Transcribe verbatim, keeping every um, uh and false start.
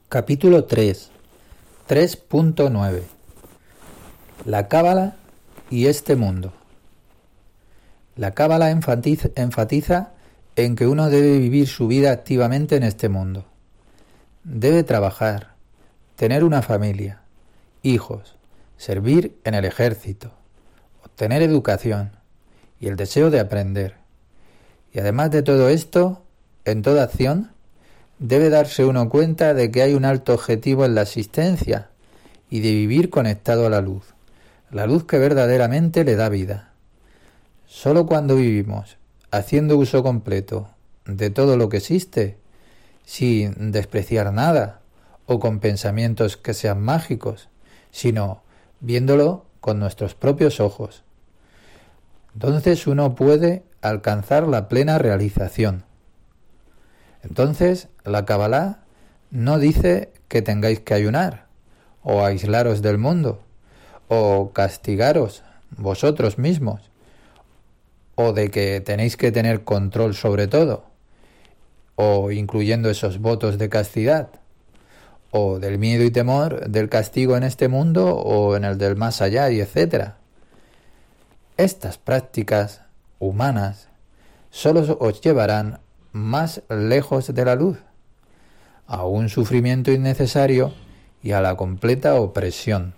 Capítulo tres. tres punto nueve. La Cábala y este mundo. La Cábala enfatiza, enfatiza en que uno debe vivir su vida activamente en este mundo. Debe trabajar, tener una familia, hijos, servir en el ejército, obtener educación y el deseo de aprender. Y además de todo esto, en toda acción, debe darse uno cuenta de que hay un alto objetivo en la existencia y de vivir conectado a la luz, la luz que verdaderamente le da vida. Solo cuando vivimos haciendo uso completo de todo lo que existe, sin despreciar nada o con pensamientos que sean mágicos, sino viéndolo con nuestros propios ojos, entonces uno puede alcanzar la plena realización. Entonces, la Kabbalah no dice que tengáis que ayunar, o aislaros del mundo, o castigaros vosotros mismos, o de que tenéis que tener control sobre todo, o incluyendo esos votos de castidad, o del miedo y temor del castigo en este mundo o en el del más allá, y etcétera. Estas prácticas humanas solo os llevarán más lejos de la luz, a un sufrimiento innecesario y a la completa opresión.